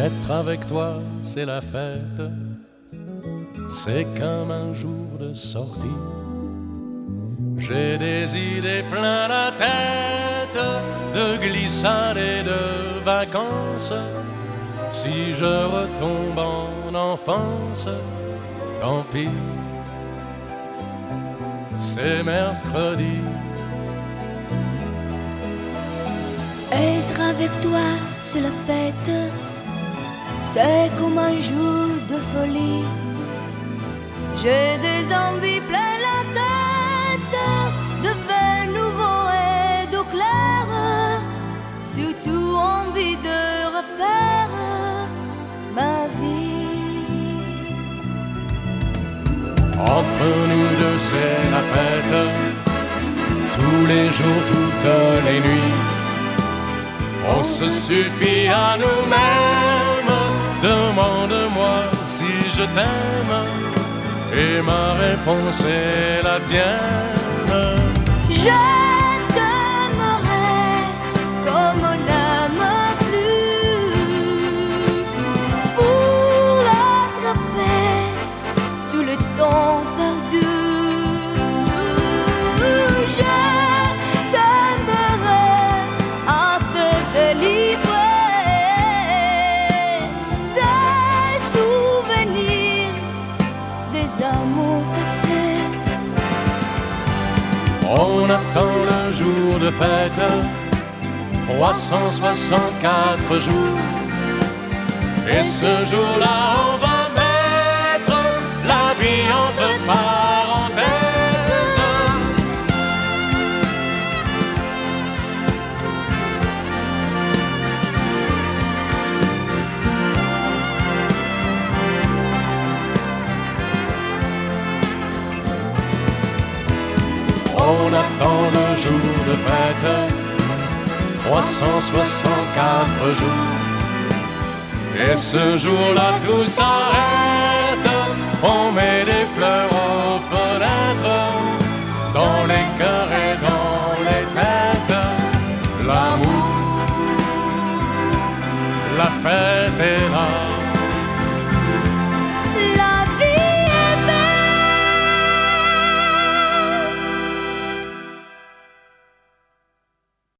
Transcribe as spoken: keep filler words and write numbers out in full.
Être avec toi, c'est la fête, c'est comme un jour de sortie. J'ai des idées plein la tête, de glissade et de vacances. Si je retombe en enfance, tant pis, c'est mercredi. Être avec toi, c'est la fête, c'est comme un jour de folie. J'ai des envies plein la tête, de vin nouveau et d'eau claire. Surtout envie de refaire ma vie. Entre nous deux, c'est la fête, tous les jours, toutes les nuits. On se suffit à nous-mêmes. Demande-moi si je t'aime, et ma réponse est la tienne. Je t'aimerai comme on n'aime plus, pour attraper tout le temps perdu. Je t'aimerai à te délivrer des souvenirs, des amours passés. On attend le jour de fête, trois cent soixante-quatre jours. Et ce jour-là, on va mettre la vie entre parenthèses. On attend le jour de fête, trois cent soixante-quatre jours. Et ce jour-là, tout s'arrête. On met des fleurs aux fenêtres, dans les cœurs et dans les têtes. L'amour, la fête est là.